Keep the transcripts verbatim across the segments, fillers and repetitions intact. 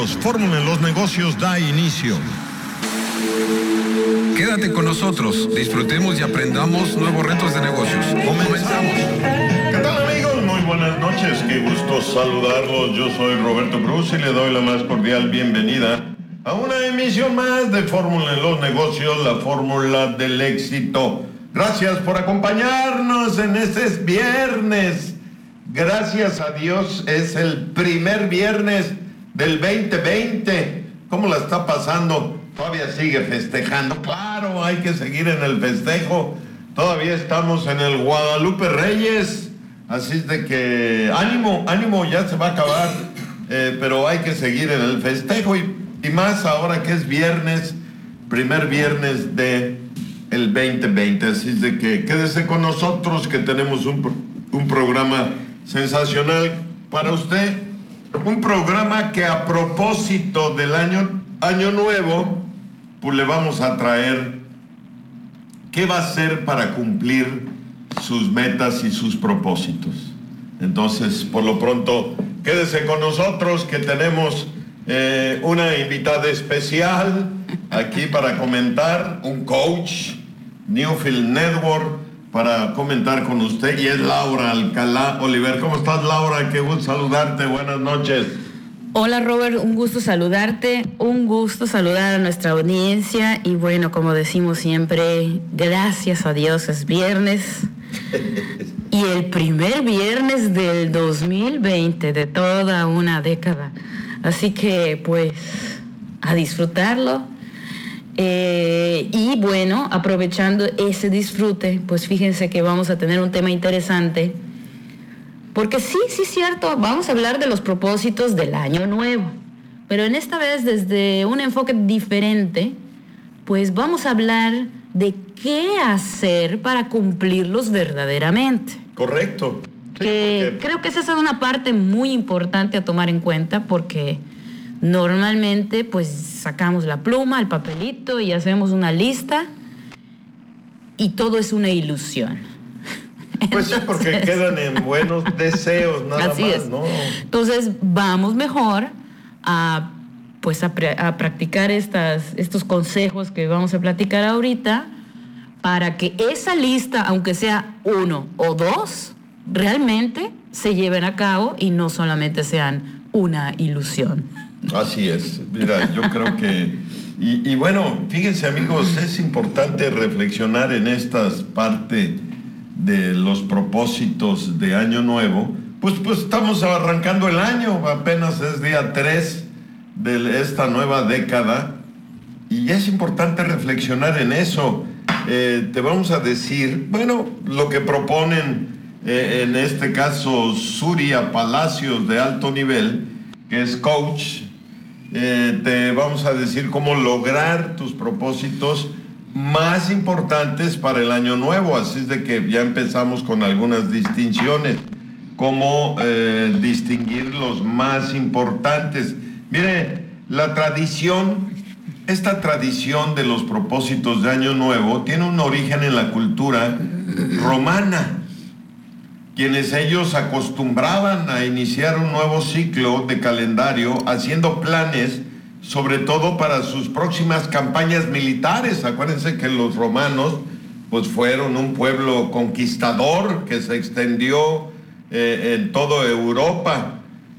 Bienvenidos, Fórmula en los Negocios da inicio. Quédate con nosotros, disfrutemos y aprendamos nuevos retos de negocios. Comenzamos. ¿Qué tal, amigos? Muy buenas noches, qué gusto saludarlos. Yo soy Roberto Cruz y le doy la más cordial bienvenida a una emisión más de Fórmula en los Negocios, la fórmula del éxito. Gracias por acompañarnos en este viernes. Gracias a Dios es el primer viernes del veinte veinte. ¿Cómo la está pasando? Todavía sigue festejando. Claro, hay que seguir en el festejo. Todavía estamos en el Guadalupe Reyes. Así es de que ánimo, ánimo, ya se va a acabar. Eh, pero hay que seguir en el festejo. Y, y más ahora que es viernes, primer viernes de el veinte veinte. Así es de que quédese con nosotros, que tenemos un, un programa sensacional para usted. Un programa que a propósito del año, año nuevo, pues le vamos a traer qué va a hacer para cumplir sus metas y sus propósitos. Entonces, por lo pronto, quédese con nosotros, que tenemos eh, una invitada especial aquí para comentar, un coach, Newfield Network, para comentar con usted, y es Laura Alcalá Oliver. ¿Cómo estás, Laura? Qué gusto saludarte, buenas noches. Hola, Robert, un gusto saludarte, un gusto saludar a nuestra audiencia, y bueno, como decimos siempre, gracias a Dios es viernes, y el primer viernes del dos mil veinte, de toda una década, así que pues a disfrutarlo. Eh, y bueno, aprovechando ese disfrute, pues fíjense que vamos a tener un tema interesante, porque sí, sí es cierto, vamos a hablar de los propósitos del año nuevo, pero en esta vez desde un enfoque diferente, pues vamos a hablar de qué hacer para cumplirlos verdaderamente. Correcto. Que sí, creo que esa es una parte muy importante a tomar en cuenta, porque normalmente pues sacamos la pluma, el papelito y hacemos una lista y todo es una ilusión. Pues sí, porque quedan en buenos deseos, nada así más, es. ¿no? Entonces vamos mejor a pues a, pre- a practicar estas, estos consejos que vamos a platicar ahorita, para que esa lista, aunque sea uno o dos, realmente se lleven a cabo y no solamente sean una ilusión. Así es, mira, yo creo que... Y, y bueno, fíjense, amigos, es importante reflexionar en estas partes de los propósitos de Año Nuevo. Pues, pues estamos arrancando el año, apenas es día tres de esta nueva década, y es importante reflexionar en eso. Eh, te vamos a decir, bueno, lo que proponen, eh, en este caso, Surya Palacios de Alto Nivel, que es coach. Eh, te vamos a decir cómo lograr tus propósitos más importantes para el año nuevo. Así es de que ya empezamos con algunas distinciones, cómo eh, distinguir los más importantes. Mire, la tradición, esta tradición de los propósitos de año nuevo tiene un origen en la cultura romana, quienes ellos acostumbraban a iniciar un nuevo ciclo de calendario haciendo planes, sobre todo para sus próximas campañas militares. Acuérdense que los romanos pues fueron un pueblo conquistador que se extendió eh, en toda Europa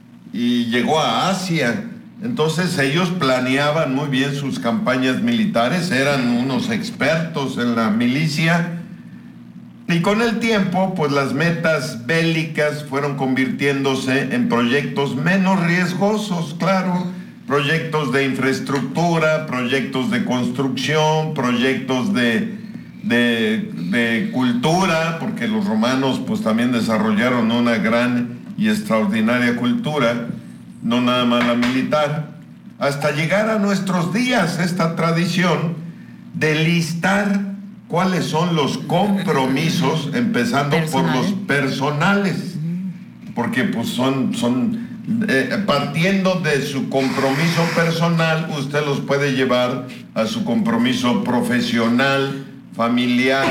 y llegó a Asia. Entonces ellos planeaban muy bien sus campañas militares, eran unos expertos en la milicia. Y con el tiempo, pues las metas bélicas fueron convirtiéndose en proyectos menos riesgosos, claro, proyectos de infraestructura, proyectos de construcción, proyectos de, de, de cultura, porque los romanos pues también desarrollaron una gran y extraordinaria cultura, no nada más la militar, hasta llegar a nuestros días, esta tradición de listar cuáles son los compromisos, empezando Personal. por los personales, porque pues son, son eh, partiendo de su compromiso personal, usted los puede llevar a su compromiso profesional, familiar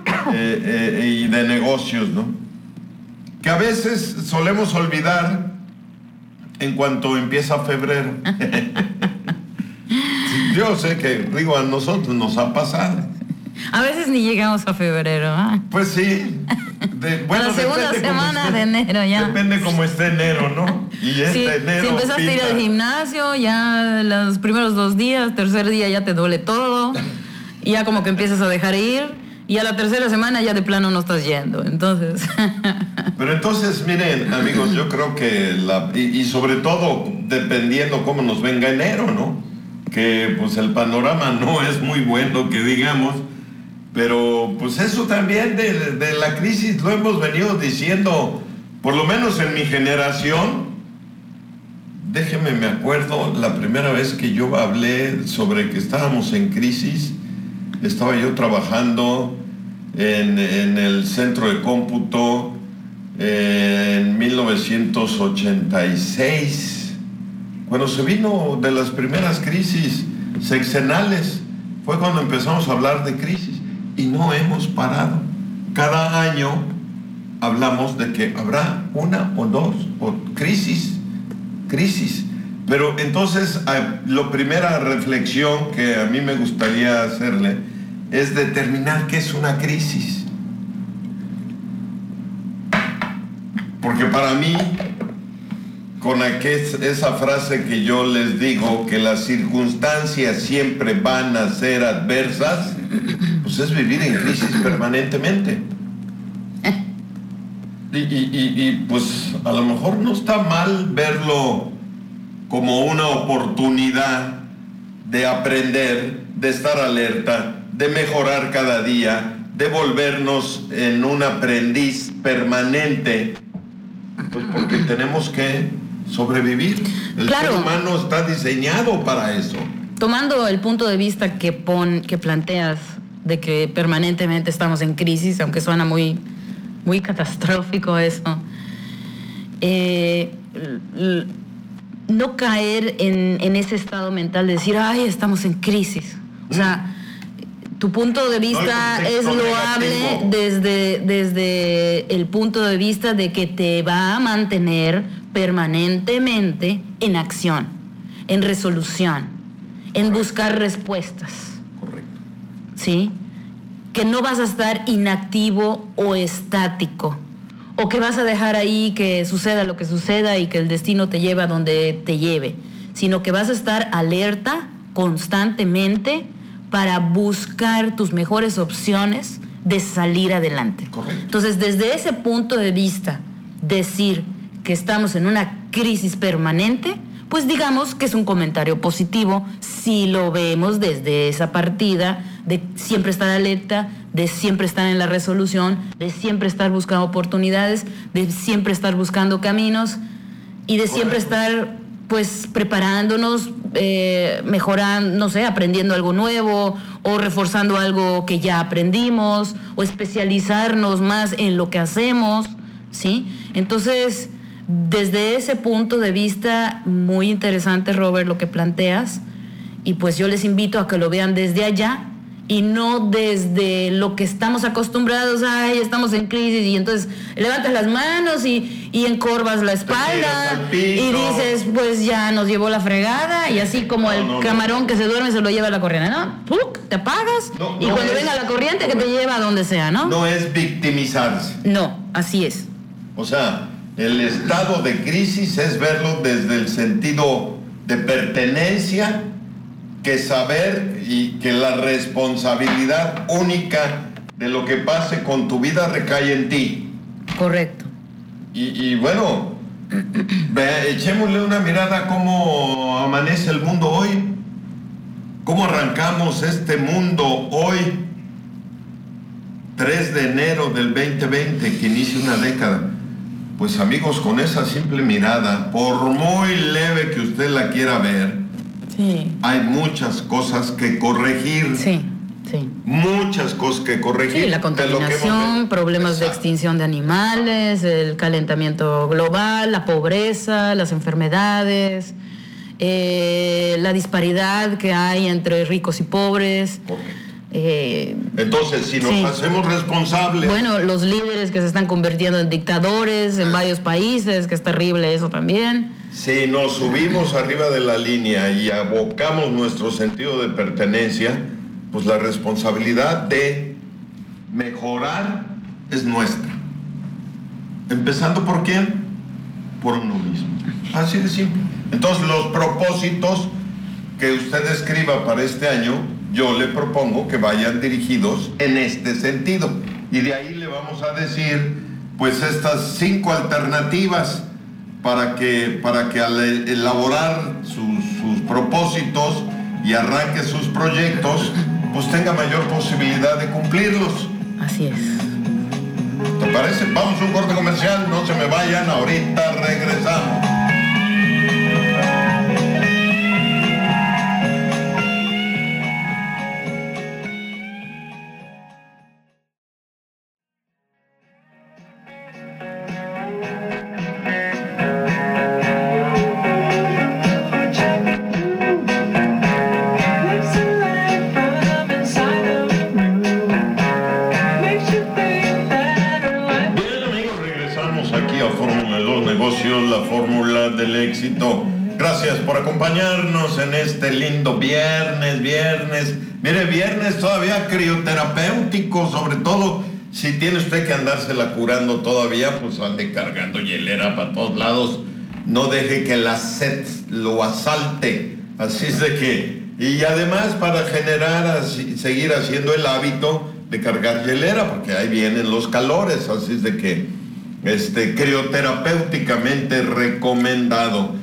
eh, eh, y de negocios, ¿no? Que a veces solemos olvidar en cuanto empieza febrero. Yo sé que, digo, a nosotros nos ha pasado. A veces ni llegamos a febrero, ¿eh? Pues sí. De, bueno, la segunda semana esté, de enero ya. Depende cómo esté enero, ¿no? Y este sí, enero si empezaste pinta. a ir al gimnasio, ya los primeros dos días, tercer día ya te duele todo, y ya como que empiezas a dejar ir, y a la tercera semana ya de plano no estás yendo, entonces... Pero entonces, miren, amigos, yo creo que, la, y, y sobre todo, dependiendo cómo nos venga enero, ¿no? Que pues el panorama no es muy bueno, que digamos, pero pues eso también de, de la crisis lo hemos venido diciendo, por lo menos en mi generación. Déjeme, me acuerdo, la primera vez que yo hablé sobre que estábamos en crisis, estaba yo trabajando en, en el centro de cómputo en mil novecientos ochenta y seis, cuando se vino de las primeras crisis sexenales, fue cuando empezamos a hablar de crisis y no hemos parado. Cada año hablamos de que habrá una o dos o crisis, crisis. Pero entonces, la primera reflexión que a mí me gustaría hacerle es determinar qué es una crisis. Porque para mí, con aquel, esa frase que yo les digo, que las circunstancias siempre van a ser adversas, pues es vivir en crisis permanentemente. Y, y, y, y pues a lo mejor no está mal verlo como una oportunidad de aprender, de estar alerta, de mejorar cada día, de volvernos en un aprendiz permanente, pues porque tenemos que sobrevivir. El claro. ser humano está diseñado para eso. Tomando el punto de vista que, pon, que planteas de que permanentemente estamos en crisis, aunque suena muy, muy catastrófico eso, eh, l- no caer en, en ese estado mental de decir, ay, estamos en crisis. O sea, tu punto de vista no es loable negativo. desde, desde el punto de vista de que te va a mantener permanentemente en acción, en resolución, en buscar respuestas. Correcto. ¿Sí? Que no vas a estar inactivo o estático, o que vas a dejar ahí que suceda lo que suceda y que el destino te lleve a donde te lleve, sino que vas a estar alerta constantemente para buscar tus mejores opciones de salir adelante. Correcto. Entonces, desde ese punto de vista, decir que estamos en una crisis permanente, pues digamos que es un comentario positivo si lo vemos desde esa partida de siempre estar alerta, de siempre estar en la resolución, de siempre estar buscando oportunidades, de siempre estar buscando caminos y de siempre estar pues preparándonos, eh, mejorando, no sé, aprendiendo algo nuevo o reforzando algo que ya aprendimos o especializarnos más en lo que hacemos, ¿sí? Entonces, desde ese punto de vista, muy interesante, Robert, lo que planteas, y pues yo les invito a que lo vean desde allá y no desde lo que estamos acostumbrados. Ay, estamos en crisis, y entonces levantas las manos y, y encorvas la espalda y dices, pues ya nos llevó la fregada, y así como no, el no, camarón no. que se duerme se lo lleva la corriente, ¿no? ¡Puc! Te apagas No, y no cuando es, venga la corriente que te lleva a donde sea, ¿no? No es victimizarse. No, así es. O sea, el estado de crisis es verlo desde el sentido de pertenencia, que saber y que la responsabilidad única de lo que pase con tu vida recae en ti. Correcto. Y, y bueno, ve, echémosle una mirada a cómo amanece el mundo hoy, cómo arrancamos este mundo hoy, tres de enero del veinte veinte, que inicia una década. Pues amigos, con esa simple mirada, por muy leve que usted la quiera ver, Sí. hay muchas cosas que corregir. Sí, sí. Muchas cosas que corregir. Sí, la de lo que hemos contaminación, visto. problemas de Exacto. extinción de animales, el calentamiento global, la pobreza, las enfermedades, eh, la disparidad que hay entre ricos y pobres, Correcto. Eh, Entonces, si nos sí. hacemos responsables... Bueno, los líderes que se están convirtiendo en dictadores en varios países, que es terrible eso también. Si nos subimos arriba de la línea y abocamos nuestro sentido de pertenencia, pues la responsabilidad de mejorar es nuestra. ¿Empezando por quién? Por uno mismo. Así de simple. Entonces, los propósitos que usted escriba para este año, yo le propongo que vayan dirigidos en este sentido. Y de ahí le vamos a decir, pues, estas cinco alternativas para que, para que al elaborar sus, sus propósitos y arranque sus proyectos, pues tenga mayor posibilidad de cumplirlos. Así es. ¿Te parece? Vamos a un corte comercial, no se me vayan, ahorita regresamos. Gracias por acompañarnos en este lindo viernes, viernes. Mire, viernes todavía crioterapéutico, sobre todo si tiene usted que andársela curando todavía, pues ande cargando hielera para todos lados. No deje que la sed lo asalte. Así es de que, y además para generar, así, seguir haciendo el hábito de cargar hielera, porque ahí vienen los calores. Así es de que, este, crioterapéuticamente recomendado.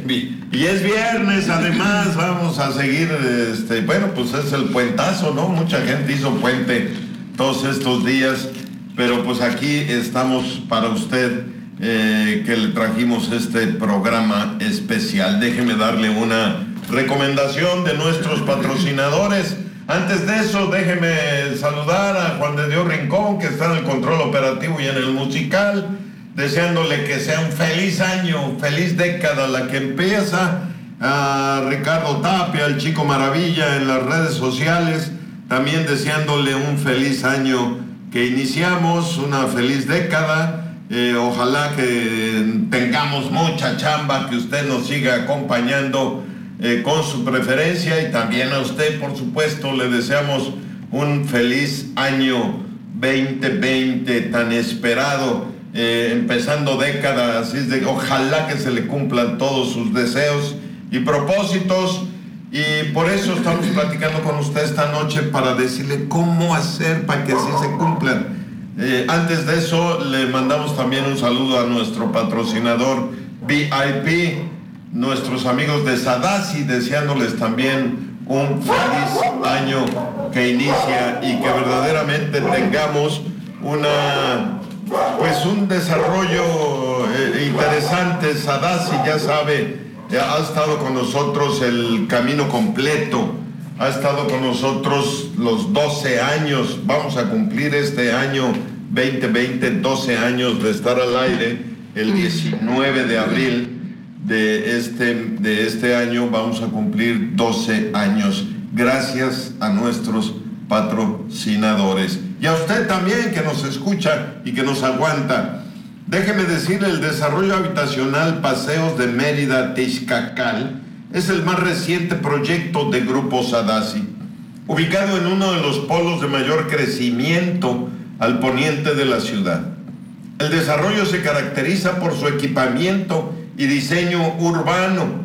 Y es viernes, además, vamos a seguir, este, bueno, pues es el puentazo, ¿no? Mucha gente hizo puente todos estos días, pero pues aquí estamos para usted, eh, que le trajimos este programa especial. Déjeme darle una recomendación de nuestros patrocinadores. Antes de eso, déjeme saludar a Juan de Dios Rincón, que está en el control operativo y en el musical, deseándole que sea un feliz año, feliz década la que empieza. A Ricardo Tapia, el Chico Maravilla en las redes sociales, también deseándole un feliz año que iniciamos, una feliz década. Eh, ojalá que tengamos mucha chamba, que usted nos siga acompañando eh, con su preferencia, y también a usted, por supuesto, le deseamos un feliz año veinte veinte tan esperado. Eh, empezando década, así es de ojalá que se le cumplan todos sus deseos y propósitos, y por eso estamos platicando con usted esta noche para decirle cómo hacer para que así se cumplan. Eh, antes de eso, le mandamos también un saludo a nuestro patrocinador V I P, nuestros amigos de Sadasi, deseándoles también un feliz año que inicia y que verdaderamente tengamos una pues un desarrollo eh, interesante. Sadasi, ya sabe, ya ha estado con nosotros el camino completo, ha estado con nosotros los doce años, vamos a cumplir este año veinte veinte, doce años de estar al aire. El diecinueve de abril de este, de este año vamos a cumplir doce años, gracias a nuestros patrocinadores. Y a usted también que nos escucha y que nos aguanta. Déjeme decirle, el desarrollo habitacional Paseos de Mérida Tixcacal es el más reciente proyecto de Grupo Sadasi, ubicado en uno de los polos de mayor crecimiento al poniente de la ciudad. El desarrollo se caracteriza por su equipamiento y diseño urbano.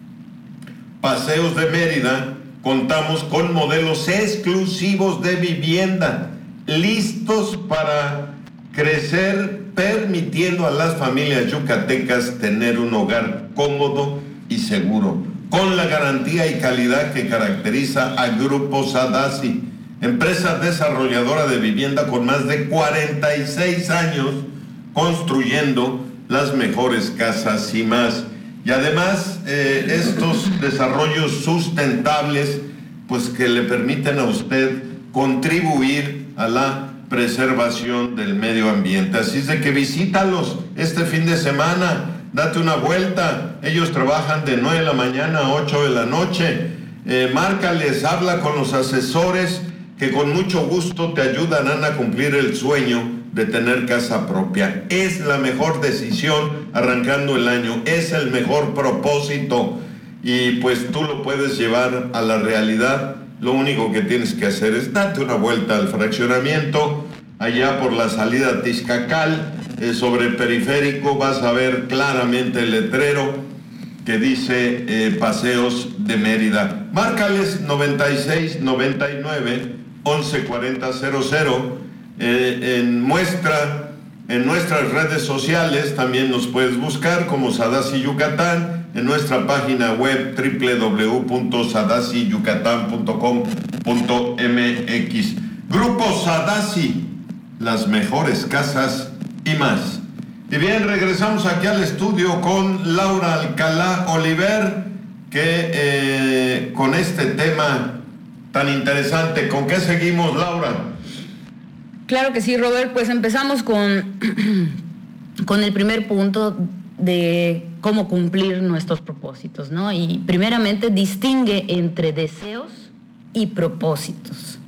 Paseos de Mérida contamos con modelos exclusivos de vivienda, listos para crecer, permitiendo a las familias yucatecas tener un hogar cómodo y seguro, con la garantía y calidad que caracteriza a Grupo Sadasi, empresa desarrolladora de vivienda con más de cuarenta y seis años construyendo las mejores casas y más. Y además, eh, estos desarrollos sustentables, pues que le permiten a usted contribuir a la preservación del medio ambiente. Así es de que visítalos este fin de semana, date una vuelta. Ellos trabajan de nueve de la mañana a ocho de la noche. Eh, márcales, habla con los asesores que con mucho gusto te ayudarán a cumplir el sueño de tener casa propia. Es la mejor decisión arrancando el año, es el mejor propósito y pues tú lo puedes llevar a la realidad. Lo único que tienes que hacer es darte una vuelta al fraccionamiento, allá por la salida Tizcacal, eh, sobre el periférico, vas a ver claramente el letrero que dice eh, Paseos de Mérida. Márcales noventa y seis noventa y nueve once cuarenta cero cero. Eh, en, muestra, en nuestras redes sociales también nos puedes buscar como Sadasi Yucatán, en nuestra página web doble u doble u doble u punto sadasi yucatán punto com punto m x. Grupo Sadasi, las mejores casas y más. Y bien, regresamos aquí al estudio con Laura Alcalá Oliver, que eh, con este tema tan interesante, ¿con qué seguimos, Laura? Claro que sí, Robert, pues empezamos con, con el primer punto de cómo cumplir nuestros propósitos, ¿no? Y primeramente distingue entre deseos y propósitos.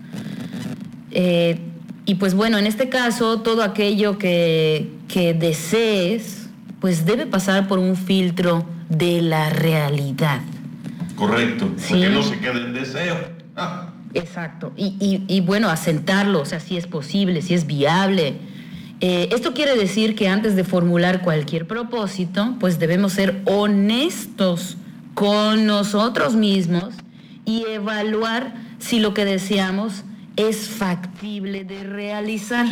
Eh, y pues bueno, en este caso, todo aquello que, que desees, pues debe pasar por un filtro de la realidad. Correcto, ¿Sí? Porque no se quede en deseo. Ah. Exacto, y, y, y bueno, asentarlo, o sea, si es posible, si es viable. Eh, esto quiere decir que antes de formular cualquier propósito, pues debemos ser honestos con nosotros mismos y evaluar si lo que deseamos es factible de realizar.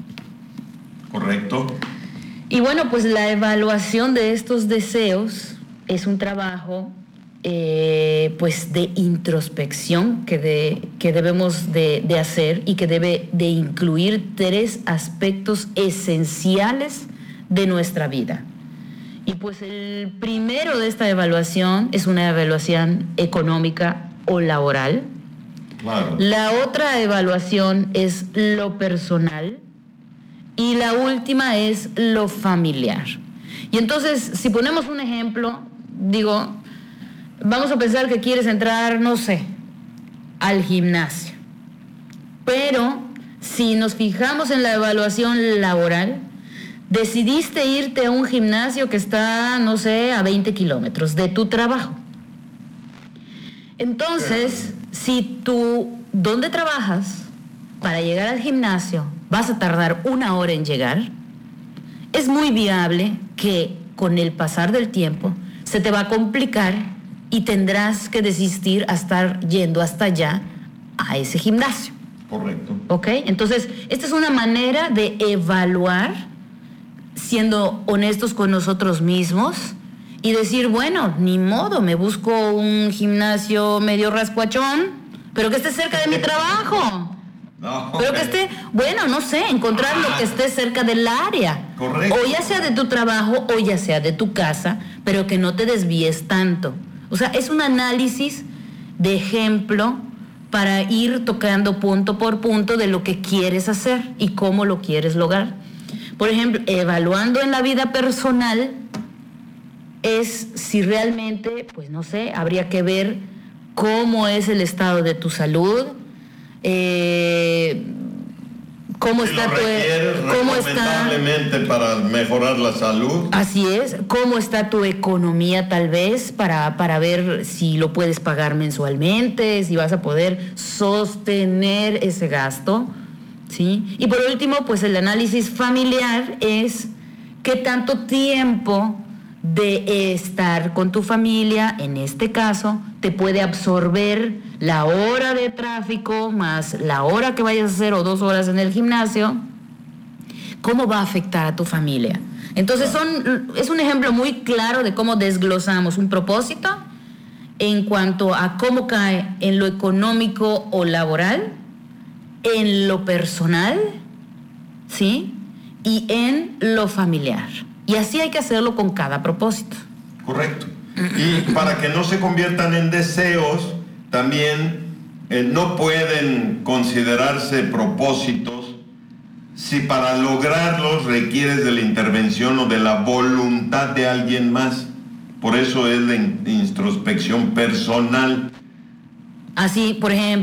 Correcto. Y bueno, pues la evaluación de estos deseos es un trabajo Eh, pues de introspección que, de, que debemos de, de hacer y que debe de incluir tres aspectos esenciales de nuestra vida. Y pues el primero de esta evaluación es una evaluación económica o laboral. Claro. La otra evaluación es lo personal y la última es lo familiar. Y entonces, si ponemos un ejemplo, digo, vamos a pensar que quieres entrar, no sé, al gimnasio. Pero si nos fijamos en la evaluación laboral, decidiste irte a un gimnasio que está, no sé, a veinte kilómetros de tu trabajo. Entonces, si tú, ¿dónde trabajas? Para llegar al gimnasio vas a tardar una hora en llegar. Es muy viable que con el pasar del tiempo se te va a complicar y tendrás que desistir a estar yendo hasta allá a ese gimnasio. Correcto. ¿Ok? Entonces, esta es una manera de evaluar, siendo honestos con nosotros mismos y decir, bueno, ni modo, me busco un gimnasio medio rascuachón, pero que esté cerca de mi trabajo. No, pero que esté, bueno, no sé, encontrar lo que esté cerca del área. Correcto. O ya sea de tu trabajo o ya sea de tu casa, pero que no te desvíes tanto. O sea, es un análisis de ejemplo para ir tocando punto por punto de lo que quieres hacer y cómo lo quieres lograr. Por ejemplo, evaluando en la vida personal es si realmente, pues no sé, habría que ver cómo es el estado de tu salud, eh, cómo si está lo tu requieres, cómo está recomendablemente para mejorar la salud. Así es, cómo está tu economía tal vez para, para ver si lo puedes pagar mensualmente, si vas a poder sostener ese gasto, ¿sí? Y por último, pues el análisis familiar es qué tanto tiempo de estar con tu familia, en este caso, te puede absorber la hora de tráfico más la hora que vayas a hacer o dos horas en el gimnasio. ¿Cómo va a afectar a tu familia? Entonces son, es un ejemplo muy claro de cómo desglosamos un propósito en cuanto a cómo cae en lo económico o laboral, en lo personal, ¿sí? Y en lo familiar. Y así hay que hacerlo con cada propósito. Correcto. Y para que no se conviertan en deseos, también eh, no pueden considerarse propósitos si para lograrlos requieres de la intervención o de la voluntad de alguien más. Por eso es la in- introspección personal. Así, por ejemplo,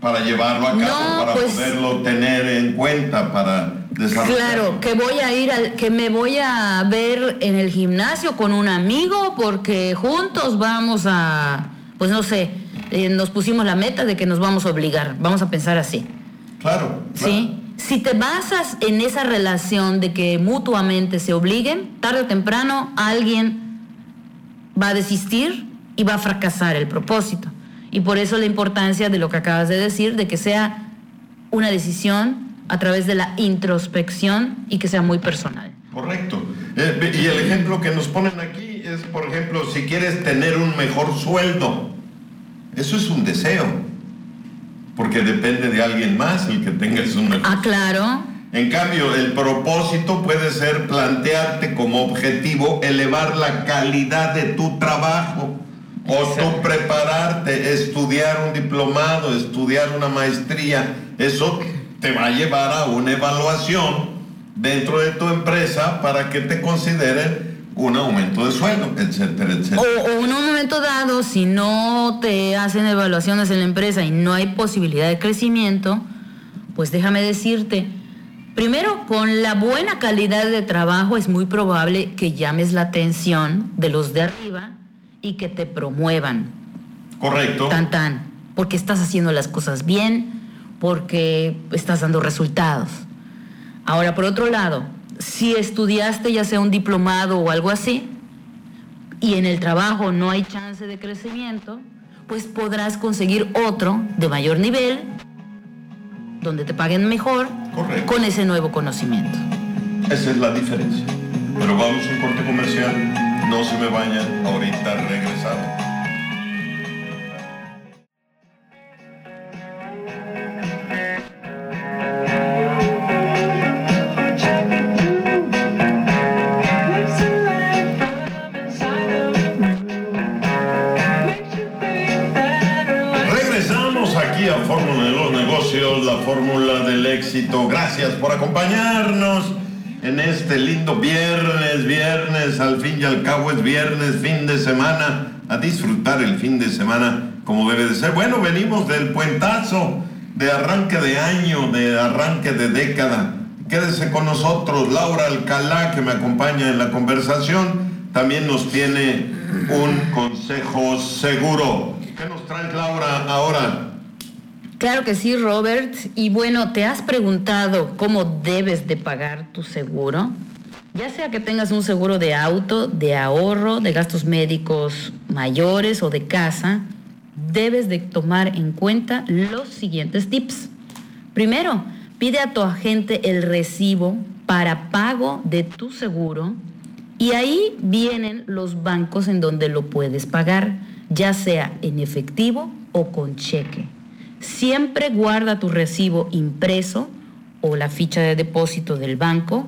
para llevarlo a cabo, no, para pues, poderlo tener en cuenta, para desarrollarlo. Claro, que voy a ir, al, que me voy a ver en el gimnasio con un amigo porque juntos vamos a, pues no sé, eh, nos pusimos la meta de que nos vamos a obligar, vamos a pensar así. Claro, claro. ¿Sí? Si te basas en esa relación de que mutuamente se obliguen, tarde o temprano alguien va a desistir y va a fracasar el propósito. Y por eso la importancia de lo que acabas de decir, de que sea una decisión a través de la introspección y que sea muy personal. Correcto. Eh, y el ejemplo que nos ponen aquí es, por ejemplo, si quieres tener un mejor sueldo, eso es un deseo, porque depende de alguien más el que tengas un mejor Ah, claro. En cambio, el propósito puede ser plantearte como objetivo elevar la calidad de tu trabajo. O tú prepararte, estudiar un diplomado, estudiar una maestría, eso te va a llevar a una evaluación dentro de tu empresa para que te consideren un aumento de sueldo, etcétera, etcétera. O, o en un momento dado, si no te hacen evaluaciones en la empresa y no hay posibilidad de crecimiento, pues déjame decirte, primero, con la buena calidad de trabajo es muy probable que llames la atención de los de arriba y que te promuevan. Correcto. Tan, tan. Porque estás haciendo las cosas bien, porque estás dando resultados. Ahora, por otro lado, si estudiaste ya sea un diplomado o algo así, y en el trabajo no hay chance de crecimiento, pues podrás conseguir otro de mayor nivel, donde te paguen mejor. Correcto. Con ese nuevo conocimiento. Esa es la diferencia. Pero vamos a un corte comercial. No se me vayan, ahorita regresamos. Regresamos aquí a Fórmula de los Negocios, la fórmula del éxito. Gracias por acompañarnos en este lindo viernes, viernes, al fin y al cabo es viernes, fin de semana, a disfrutar el fin de semana como debe de ser. Bueno, venimos del puentazo, de arranque de año, de arranque de década. Quédese con nosotros, Laura Alcalá, que me acompaña en la conversación, también nos tiene un consejo seguro. ¿Qué nos traes, Laura, ahora? Claro que sí, Robert. Y bueno, ¿te has preguntado cómo debes de pagar tu seguro? Ya sea que tengas un seguro de auto, de ahorro, de gastos médicos mayores o de casa, debes de tomar en cuenta los siguientes tips. Primero, pide a tu agente el recibo para pago de tu seguro y ahí vienen los bancos en donde lo puedes pagar, ya sea en efectivo o con cheque. Siempre guarda tu recibo impreso o la ficha de depósito del banco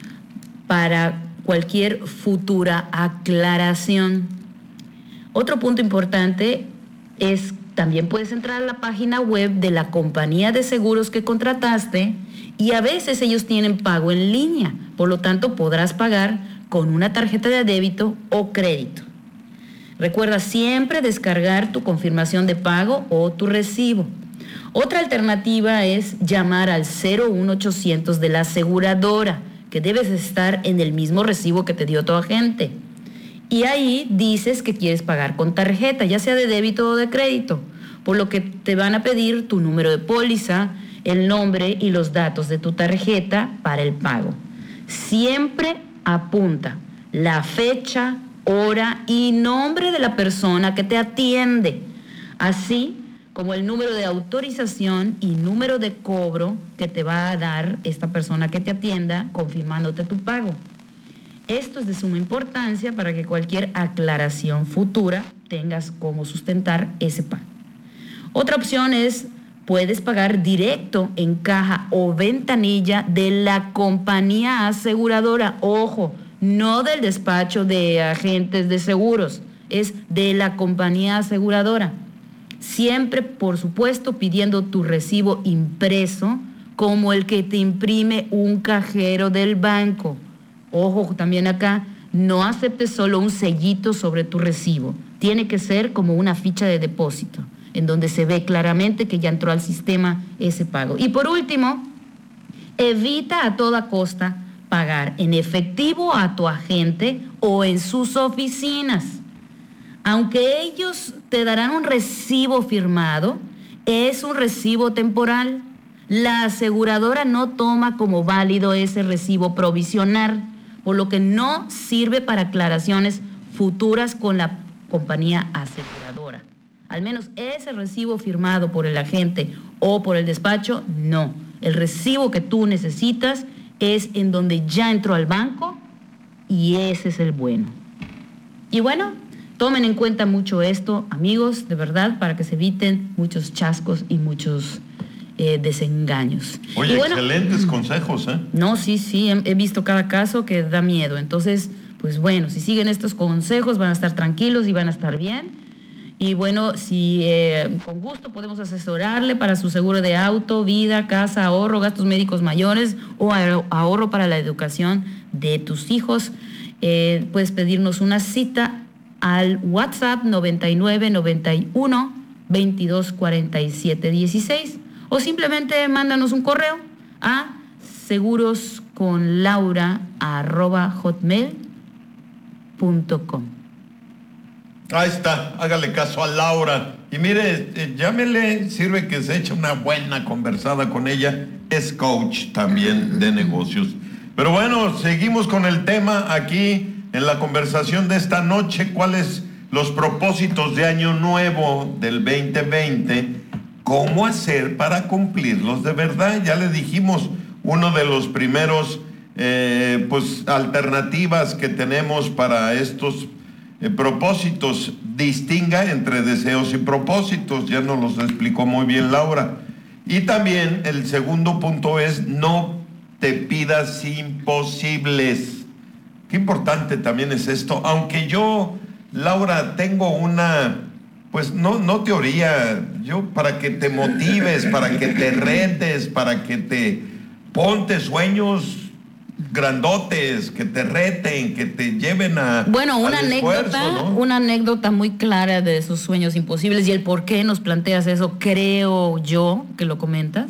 para cualquier futura aclaración. Otro punto importante es, también puedes entrar a la página web de la compañía de seguros que contrataste y a veces ellos tienen pago en línea, por lo tanto podrás pagar con una tarjeta de débito o crédito. Recuerda siempre descargar tu confirmación de pago o tu recibo. Otra alternativa es llamar al cero uno ochocientos de la aseguradora, que debes estar en el mismo recibo que te dio tu agente. Y ahí dices que quieres pagar con tarjeta, ya sea de débito o de crédito, por lo que te van a pedir tu número de póliza, el nombre y los datos de tu tarjeta para el pago. Siempre apunta la fecha, hora y nombre de la persona que te atiende, así como el número de autorización y número de cobro que te va a dar esta persona que te atienda confirmándote tu pago. Esto es de suma importancia para que cualquier aclaración futura tengas cómo sustentar ese pago. Otra opción es, puedes pagar directo en caja o ventanilla de la compañía aseguradora. Ojo, no del despacho de agentes de seguros, es de la compañía aseguradora. Siempre, por supuesto, pidiendo tu recibo impreso como el que te imprime un cajero del banco. Ojo, también acá, no aceptes solo un sellito sobre tu recibo. Tiene que ser como una ficha de depósito. en donde se ve claramente que ya entró al sistema ese pago. Y por último, evita a toda costa pagar en efectivo a tu agente o en sus oficinas. Aunque ellos te darán un recibo firmado, es un recibo temporal. La aseguradora no toma como válido ese recibo provisional, por lo que no sirve para aclaraciones futuras con la compañía aseguradora. Al menos ese recibo firmado por el agente o por el despacho, no. El recibo que tú necesitas es en donde ya entró al banco y ese es el bueno. Y bueno, tomen en cuenta mucho esto, amigos, de verdad, para que se eviten muchos chascos y muchos eh, desengaños. Oye, bueno, excelentes consejos, ¿eh? No, sí, sí, he, he visto cada caso que da miedo. Entonces, pues bueno, si siguen estos consejos van a estar tranquilos y van a estar bien. Y bueno, si eh, con gusto podemos asesorarle para su seguro de auto, vida, casa, ahorro, gastos médicos mayores o ahorro para la educación de tus hijos. Eh, puedes pedirnos una cita al WhatsApp noventa y nueve, noventa y uno, veintidós, cuarenta y siete, dieciséis o simplemente mándanos un correo a segurosconlaura arroba hotmail punto com. Ahí está, hágale caso a Laura. Y mire, eh, llámele, sirve que se eche una buena conversada con ella. Es coach también de negocios. Pero bueno, seguimos con el tema aquí en la conversación de esta noche. ¿Cuáles los propósitos de año nuevo del veinte veinte? ¿Cómo hacer para cumplirlos de verdad? Ya le dijimos, uno de los primeros eh, pues alternativas que tenemos para estos Eh, propósitos, distinga entre deseos y propósitos, ya nos los explicó muy bien Laura. Y también el segundo punto es no te pidas imposibles. Qué importante también es esto, aunque yo, Laura, tengo una, pues no, no teoría, yo para que te motives, para que te retes, para que te ponte sueños grandotes, que te reten, que te lleven a bueno una al anécdota esfuerzo, ¿no? Una anécdota muy clara de esos sueños imposibles y el por qué nos planteas eso, creo yo que lo comentas,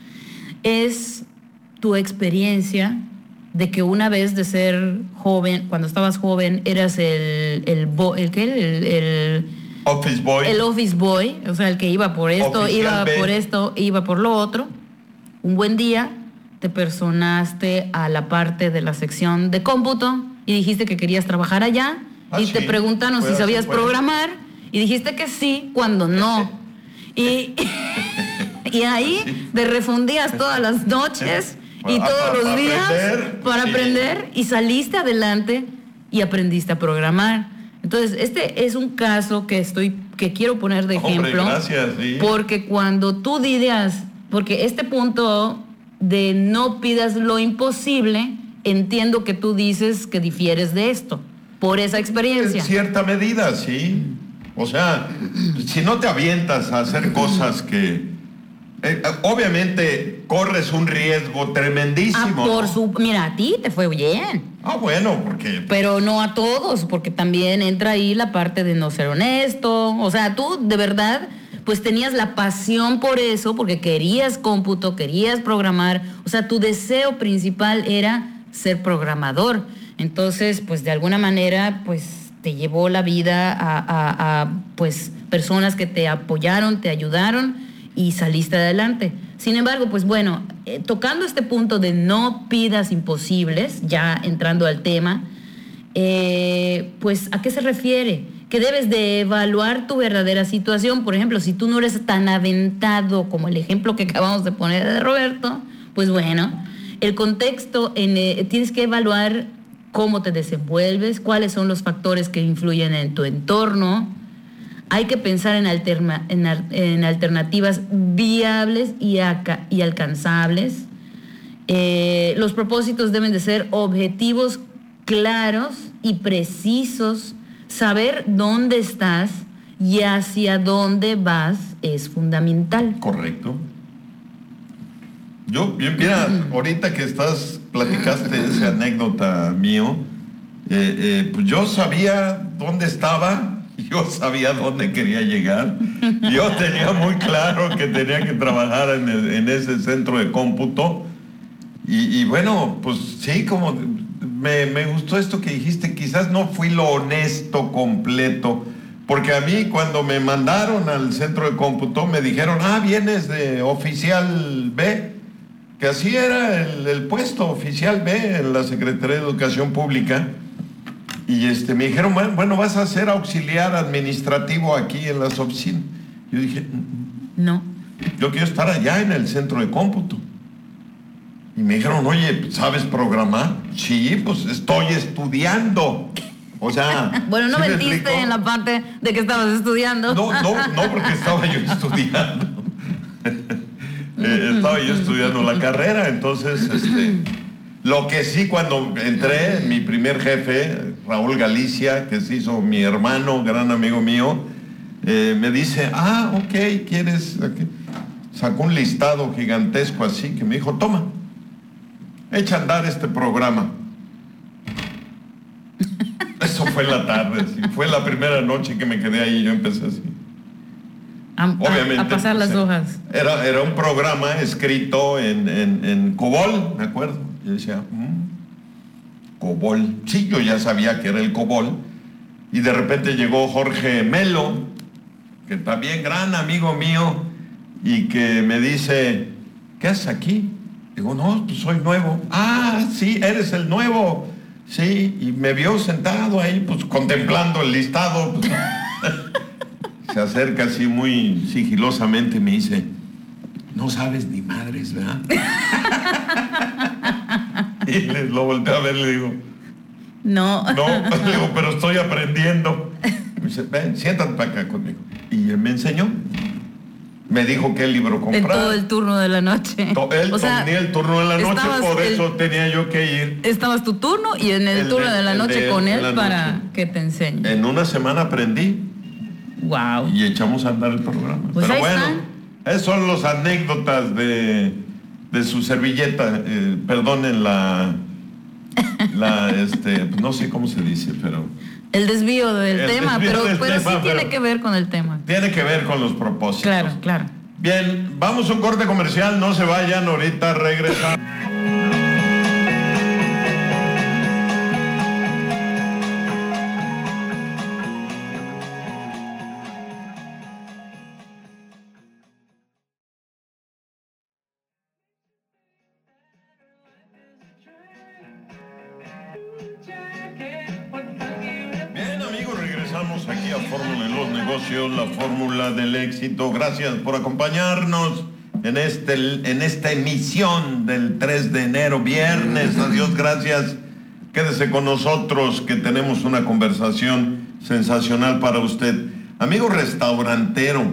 es tu experiencia de que una vez de ser joven, cuando estabas joven, eras el el el, el, el, el office boy, el office boy, o sea, el que iba por esto, Oficial iba B. por esto, iba por lo otro. Un buen día te personaste a la parte de la sección de cómputo y dijiste que querías trabajar allá. Ah, y sí. te preguntaron si sabías programar y dijiste que sí cuando no. y, y ahí Sí. te refundías todas las noches y Para- todos para los días aprender, para sí. aprender y saliste adelante y aprendiste a programar. Entonces, este es un caso que estoy que quiero poner de Hombre, ejemplo. gracias, sí. Porque cuando tú dirías, porque este punto de no pidas lo imposible, entiendo que tú dices que difieres de esto, por esa experiencia. En cierta medida, sí. O sea, si no te avientas a hacer cosas que... eh, obviamente corres un riesgo Ah, tremendísimo. por ¿no? su, mira, a ti te fue bien, Ah, bueno, porque... pero no a todos, porque también entra ahí la parte de no ser honesto. O sea, tú de verdad pues tenías la pasión por eso, porque querías cómputo, querías programar, o sea, tu deseo principal era ser programador. Entonces, pues de alguna manera, pues te llevó la vida a, a, a pues personas que te apoyaron, te ayudaron y saliste adelante. Sin embargo, pues bueno, eh, tocando este punto de no pidas imposibles, ya entrando al tema, eh, pues ¿a qué se refiere? Que debes de evaluar tu verdadera situación. Por ejemplo, si tú no eres tan aventado como el ejemplo que acabamos de poner de Roberto, pues bueno, el contexto, en, eh, tienes que evaluar cómo te desenvuelves, cuáles son los factores que influyen en tu entorno. Hay que pensar en, alterna, en, en alternativas viables y, aca, y alcanzables. Eh, los propósitos deben de ser objetivos claros y precisos. Saber dónde estás y hacia dónde vas es fundamental. Correcto. Yo, bien, mira, ahorita que estás, platicaste esa anécdota mío, eh, eh, pues yo sabía dónde estaba, yo sabía dónde quería llegar. Yo tenía muy claro que tenía que trabajar en, el, en ese centro de cómputo. Y, y bueno, pues sí, como me, me gustó esto que dijiste, quizás no fui lo honesto completo, porque a mí cuando me mandaron al centro de cómputo me dijeron, ah, vienes de oficial B, que así era el, el puesto, oficial B en la Secretaría de Educación Pública. Y este, me dijeron, bueno, bueno, vas a ser auxiliar administrativo aquí en las oficinas. Yo dije, no, yo quiero estar allá en el centro de cómputo. Y me dijeron, oye, ¿sabes programar? Sí, pues estoy estudiando. O sea... bueno, no ¿sí mentiste en la parte de que estabas estudiando. No, no, no, porque estaba yo estudiando. eh, estaba yo estudiando la carrera, entonces, este... lo que sí, cuando entré, mi primer jefe, Raúl Galicia, que se hizo mi hermano, gran amigo mío, eh, me dice, ah, ok, ¿quieres...? Okay. Sacó un listado gigantesco así, que me dijo, toma, echa a andar este programa. Eso fue en la tarde, sí. Fue la primera noche que me quedé ahí y yo empecé así. A, Obviamente, a, a pasar las pues, hojas. Era, era un programa escrito en, en, en COBOL, me acuerdo. Yo decía, mmm, COBOL. Sí, yo ya sabía que era el COBOL. Y de repente llegó Jorge Melo, que también gran amigo mío, y que me dice, ¿qué haces aquí? Digo, no, pues soy nuevo. Ah, sí, eres el nuevo. Sí, y me vio sentado ahí, pues contemplando el listado. Pues, se acerca así muy sigilosamente y me dice, no sabes ni madres, ¿verdad? Y le, lo volteé a ver y le digo, no. No, le digo, pero estoy aprendiendo. Me dice, ven, siéntate para acá conmigo. Y él me enseñó. Me dijo qué libro comprar. En todo el turno de la noche. To, él o sea, tenía el turno de la noche, por eso el, tenía yo que ir. Estabas tu turno y en el, el turno de, de la noche de con él para noche. Que te enseñe. En una semana aprendí. Wow. Y echamos a andar el programa. Pues pero bueno, están. esas son las anécdotas de, de su servilleta. Eh, perdonen la... la este, no sé cómo se dice, pero... El desvío del el tema, desvío pero, del pero tema, sí pero tiene que ver con el tema. Tiene que ver con los propósitos. Claro, claro. Bien, vamos a un corte comercial, no se vayan, ahorita regresamos. Aquí a Fórmula en los Negocios, la fórmula del éxito. Gracias por acompañarnos en, este, en esta emisión del tres de enero, viernes. Adiós, gracias. Quédese con nosotros que tenemos una conversación sensacional para usted. Amigo restaurantero,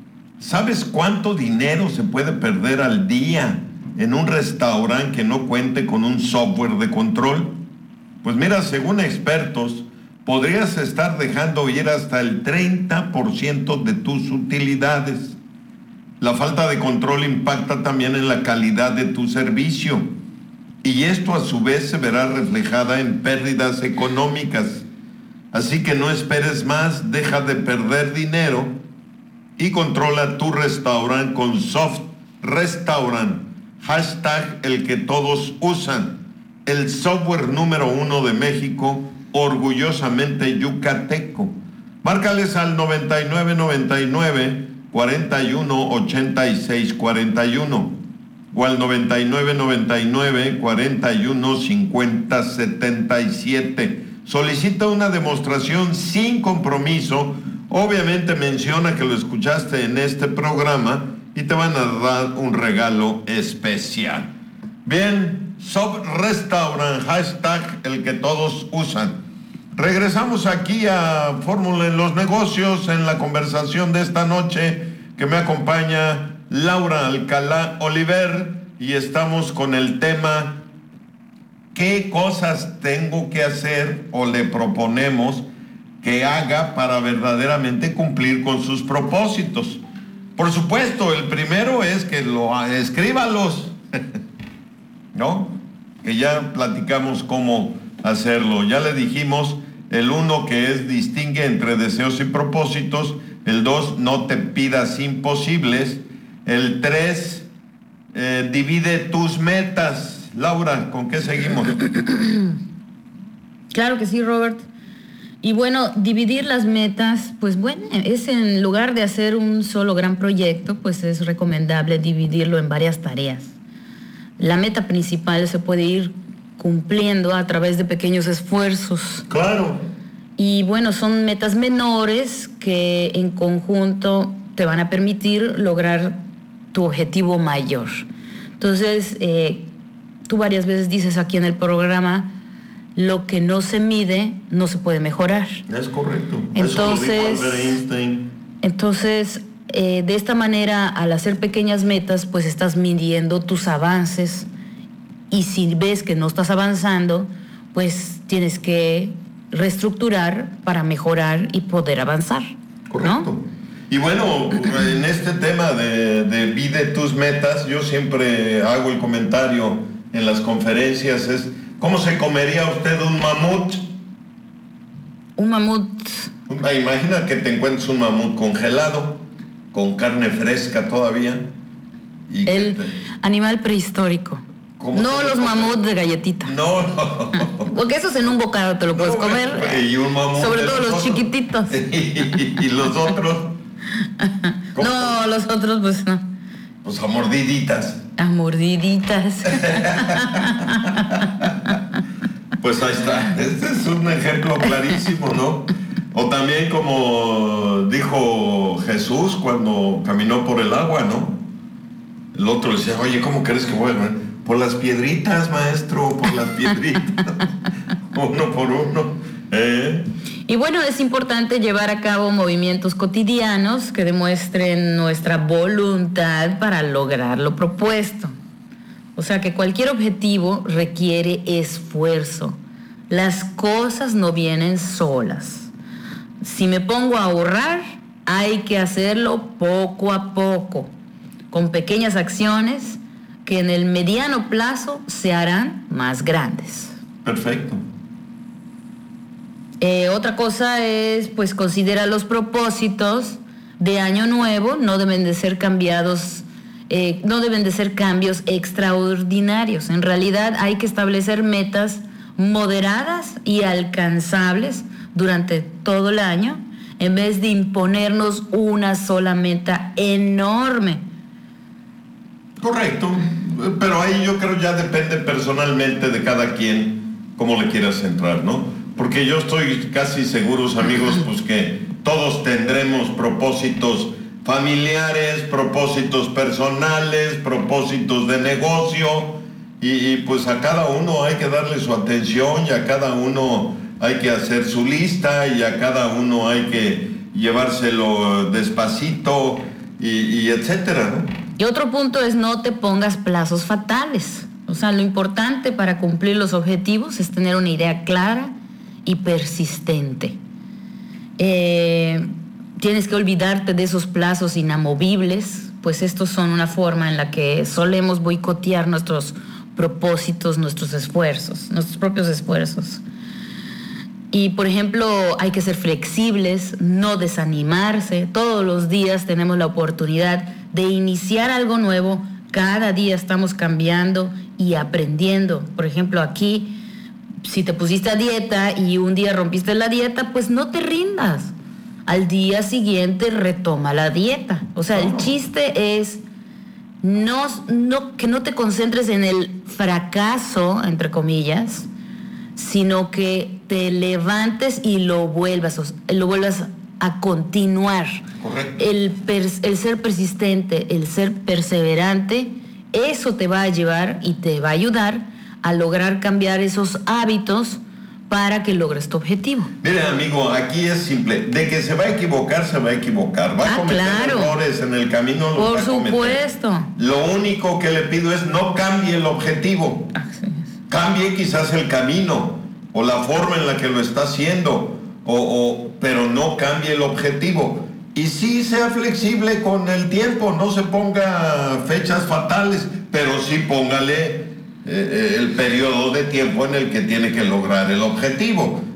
¿sabes cuánto dinero se puede perder al día en un restaurante que no cuente con un software de control? Pues mira, según expertos, podrías estar dejando ir hasta el treinta por ciento de tus utilidades. La falta de control impacta también en la calidad de tu servicio y esto a su vez se verá reflejada en pérdidas económicas. Así que no esperes más, deja de perder dinero y controla tu restaurante con Soft Restaurant. Hashtag el que todos usan. El software número uno de México, orgullosamente yucateco. Márcales al noventa y nueve noventa y nueve cuarenta y uno ochenta y seis cuarenta y uno o al noventa y nueve noventa y nueve cuarenta y uno cincuenta setenta y siete. Solicita una demostración sin compromiso. Obviamente menciona que lo escuchaste en este programa y te van a dar un regalo especial. Bien, Soft Restaurant, hashtag el que todos usan. Regresamos aquí a Fórmula en los Negocios en la conversación de esta noche que me acompaña Laura Alcalá Oliver y estamos con el tema ¿qué cosas tengo que hacer o le proponemos que haga para verdaderamente cumplir con sus propósitos? Por supuesto, el primero es que lo escríbalos, ¿no? Que ya platicamos cómo hacerlo. Ya le dijimos, El uno, que es distingue entre deseos y propósitos. El dos, no te pidas imposibles. El tres, eh, divide tus metas. Laura, ¿con qué seguimos? Claro que sí, Robert. Y bueno, dividir las metas, pues bueno, es en lugar de hacer un solo gran proyecto, pues es recomendable dividirlo en varias tareas. La meta principal se puede ir cumpliendo a través de pequeños esfuerzos. Claro. Y bueno, son metas menores que en conjunto te van a permitir lograr tu objetivo mayor. Entonces, eh, tú varias veces dices aquí en el programa, lo que no se mide no se puede mejorar. Es correcto. Entonces, Eso lo dijo Albert Einstein. Entonces, eh, de esta manera, al hacer pequeñas metas, pues estás midiendo tus avances. Y si ves que no estás avanzando, pues tienes que reestructurar para mejorar y poder avanzar. Correcto. ¿No? Y bueno, en este tema de, de vide tus metas, yo siempre hago el comentario en las conferencias, es ¿cómo se comería usted un mamut? Un mamut. Imagina que te encuentres un mamut congelado, con carne fresca todavía. Y El te... animal prehistórico. No los mamuts de galletita. No, no. Porque esos en un bocado te lo puedes no, comer. Y un mamut. Sobre todo los otros. chiquititos. Y, y los otros. No, los otros pues no. Pues a mordiditas. A mordiditas. Pues ahí está. Este es un ejemplo clarísimo, ¿no? O también como dijo Jesús cuando caminó por el agua, ¿no? El otro le decía, oye, ¿cómo crees que voy a ver? Por las piedritas, maestro, por las piedritas. Uno por uno. ¿Eh? Y bueno, es importante llevar a cabo movimientos cotidianos que demuestren nuestra voluntad para lograr lo propuesto. O sea que cualquier objetivo requiere esfuerzo. Las cosas no vienen solas. Si me pongo a ahorrar, hay que hacerlo poco a poco, con pequeñas acciones que en el mediano plazo se harán más grandes. Perfecto. Eh, otra cosa es, pues, considera los propósitos de año nuevo, no deben de ser cambiados, eh, no deben de ser cambios extraordinarios. En realidad hay que establecer metas moderadas y alcanzables durante todo el año, en vez de imponernos una sola meta enorme. Correcto, pero ahí yo creo ya depende personalmente de cada quien cómo le quieras entrar, ¿no? Porque yo estoy casi seguros, amigos, pues que todos tendremos propósitos familiares, propósitos personales, propósitos de negocio, y, y pues a cada uno hay que darle su atención y a cada uno hay que hacer su lista y a cada uno hay que llevárselo despacito y, y etcétera, ¿no? Y otro punto es no te pongas plazos fatales. O sea, lo importante para cumplir los objetivos es tener una idea clara y persistente. Eh, tienes que olvidarte de esos plazos inamovibles, pues estos son una forma en la que solemos boicotear nuestros propósitos, nuestros esfuerzos, nuestros propios esfuerzos. Y, por ejemplo, hay que ser flexibles, no desanimarse. Todos los días tenemos la oportunidad de iniciar algo nuevo. Cada día estamos cambiando y aprendiendo. Por ejemplo, aquí, si te pusiste a dieta y un día rompiste la dieta, pues no te rindas. Al día siguiente retoma la dieta. O sea, el chiste es no, no, que no te concentres en el fracaso, entre comillas, sino que te levantes y lo vuelvas, lo vuelvas a continuar. Correcto. El, pers- el ser persistente, el ser perseverante, eso te va a llevar y te va a ayudar a lograr cambiar esos hábitos para que logres tu objetivo. Mire, amigo, aquí es simple. De que se va a equivocar, se va a equivocar. Va Ah, a cometer claro. errores en el camino. los Por va a cometer. supuesto. Lo único que le pido es no cambie el objetivo. Así es. Cambie quizás el camino o la forma en la que lo está haciendo, o, o, pero no cambie el objetivo. Y sí sea flexible con el tiempo, no se ponga fechas fatales, pero sí póngale eh, el periodo de tiempo en el que tiene que lograr el objetivo.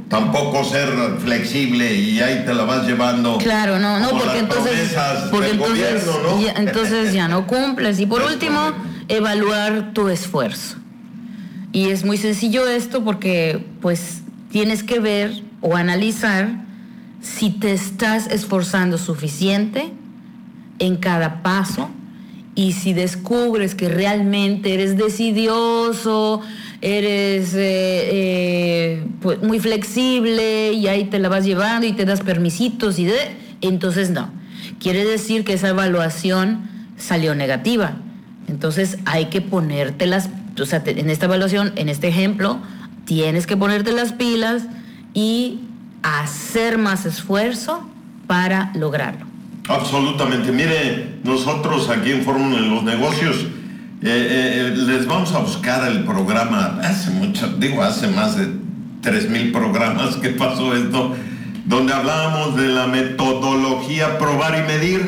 tampoco ser flexible y ahí te la vas llevando. Claro, no, no, porque entonces, porque entonces, gobierno, ¿no? Ya, entonces ya no cumples. Y por es último, correcto. Evaluar tu esfuerzo. Y es muy sencillo esto porque pues tienes que ver o analizar si te estás esforzando suficiente en cada paso, y si descubres que realmente eres decidioso, eres eh, eh, pues muy flexible y ahí te la vas llevando y te das permisitos y de, entonces no. Quiere decir que esa evaluación salió negativa. Entonces hay que ponerte las, o sea, en esta evaluación, en este ejemplo, tienes que ponerte las pilas y hacer más esfuerzo para lograrlo. Absolutamente. Mire, nosotros aquí en Fórmula de los Negocios eh, eh, les vamos a buscar el programa, hace mucho, digo, hace más de tres mil programas que pasó esto, donde hablábamos de la metodología probar y medir,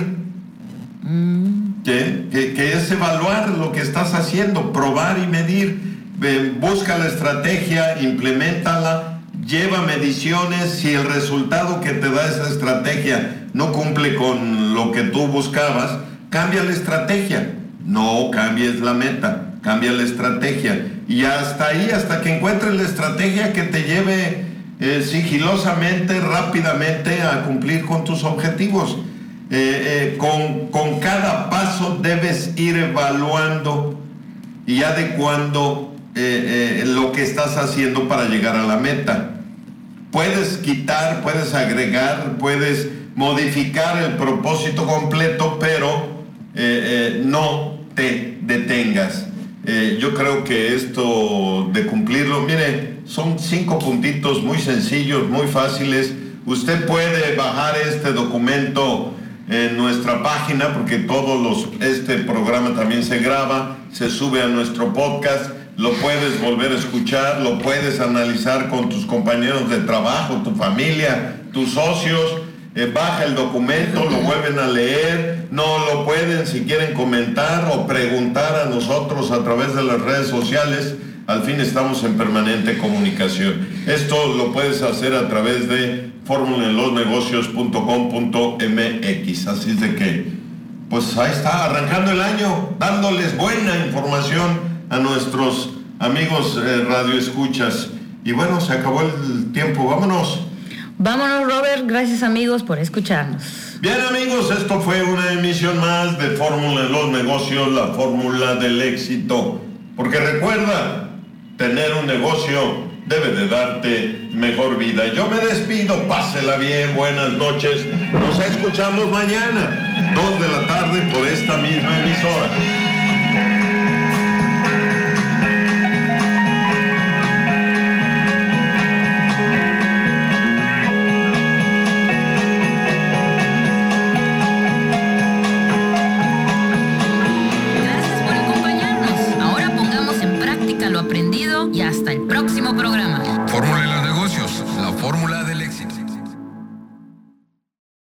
mm. que, que, que es evaluar lo que estás haciendo, probar y medir, eh, busca la estrategia, implementala, lleva mediciones. Si el resultado que te da esa estrategia no cumple con lo que tú buscabas, cambia la estrategia. No cambies la meta, cambia la estrategia. Y hasta ahí, hasta que encuentres la estrategia que te lleve eh, sigilosamente, rápidamente a cumplir con tus objetivos. Eh, eh, con, con cada paso debes ir evaluando y adecuando eh, eh, lo que estás haciendo para llegar a la meta. Puedes quitar, puedes agregar, puedes modificar el propósito completo, pero eh, eh, no te detengas. Eh, yo creo que esto de cumplirlo, mire, son cinco puntitos muy sencillos, muy fáciles. Usted puede bajar este documento en nuestra página, porque todos los, este programa también se graba, se sube a nuestro podcast. Lo puedes volver a escuchar, lo puedes analizar con tus compañeros de trabajo, tu familia, tus socios. Eh, baja el documento, lo vuelven a leer, no lo pueden, si quieren comentar o preguntar a nosotros a través de las redes sociales. Al fin estamos en permanente comunicación. Esto lo puedes hacer a través de fórmula en los negocios punto com punto m x. Así es de que, pues ahí está, arrancando el año, dándoles buena información a nuestros amigos eh, radioescuchas. Y bueno, se acabó el tiempo, vámonos. Vámonos, Robert, gracias amigos por escucharnos. Bien amigos, esto fue una emisión más de Fórmula en los Negocios, la fórmula del éxito. Porque recuerda, tener un negocio debe de darte mejor vida. Yo me despido, pásela bien, buenas noches. Nos escuchamos mañana, dos de la tarde por esta misma emisora. Y hasta el próximo programa.